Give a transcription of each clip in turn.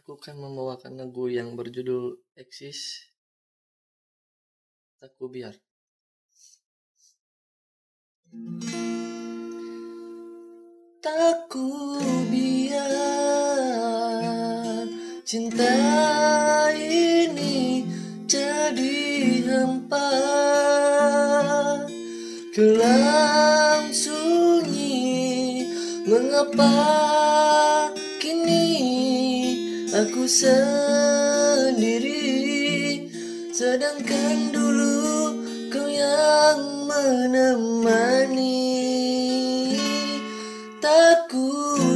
Aku akan membawakan lagu yang berjudul Eksis Tak Ku Biar. Tak ku biar cinta ini jadi hampa, kelam sunyi. Mengapa kini aku sendiri, sedangkan dulu kau yang menemani. Tak ku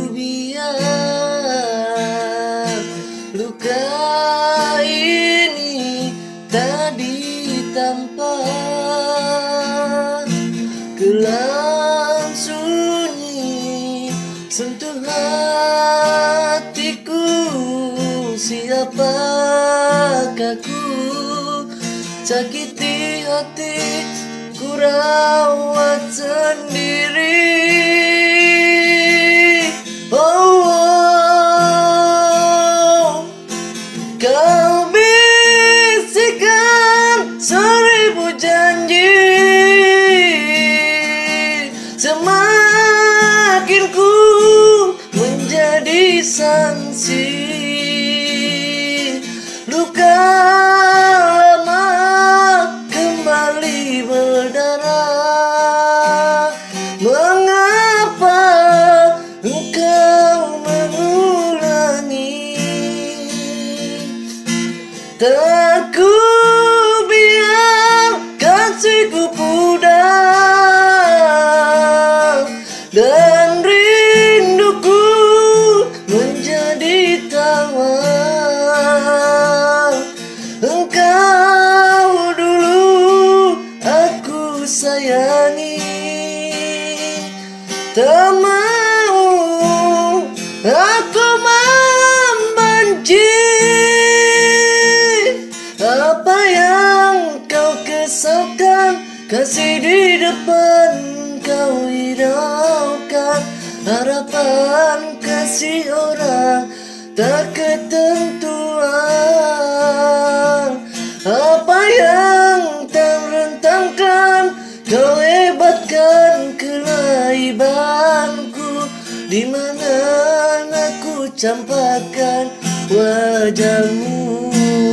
biar luka ini tak ditampa, kelam sunyi sentuh hatiku. Siapakah ku, sakiti hati ku rawat sendiri. Kau bisikan 1000 janji, semakin ku menjadi sanksi. Luka lama kembali berdarah. Mengapa engkau mengulangi? Tak ku biar kasihku pudar dan rinduku menjadi tawar. Engkau dulu aku sayangi, tak mau aku membenci. Apa yang kau kesalkan, kasih di depan kau hiraukan. Harapan kasih orang tak ketentuan. Apa yang tak rentangkan, kau hebatkan kelaibanku. Di mana aku campakkan wajahmu.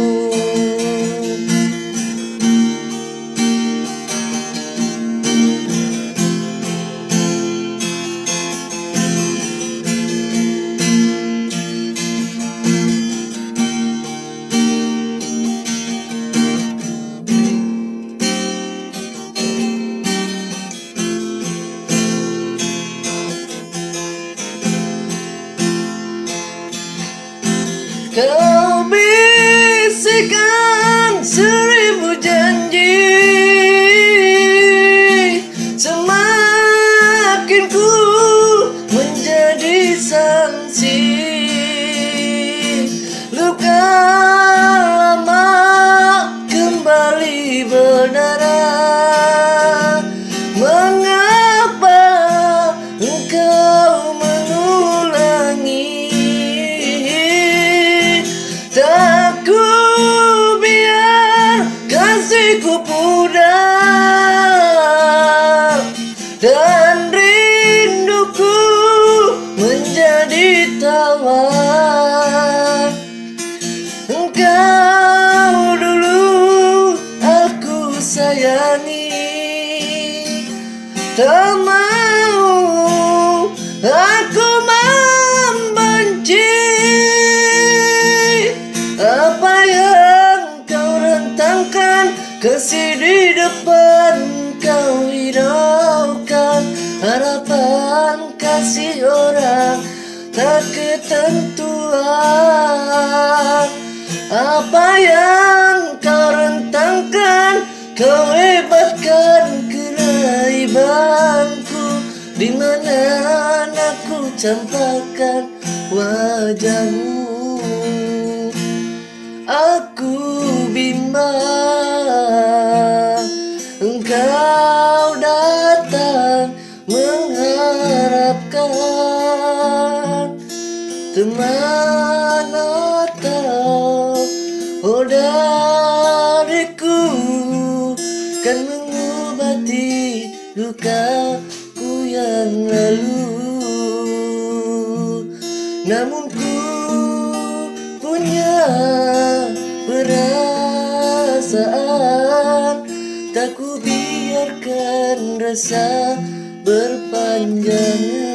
Kau bisikan 1000 janji, semakin ku menjadi sanksi. Luka lama kembali berdarah. Mengapa engkau mengulangi? Tak ku biar kasihku pudar dan rinduku menjadi tawar. Engkau dulu aku sayangi, tak mau aku membenci. Apa yang kau rentangkan, kasih di depan kau hiraukan. Harapan kasih orang tak ketentuan. Apa yang kau rentangkan, kau hebatkan kelaibanku. Di mana aku campakkan wajahmu. Aku bimbang engkau datang mengharapkan teman lukaku yang lalu. Namun ku punya perasaan, tak ku biarkan rasa berpanjangan.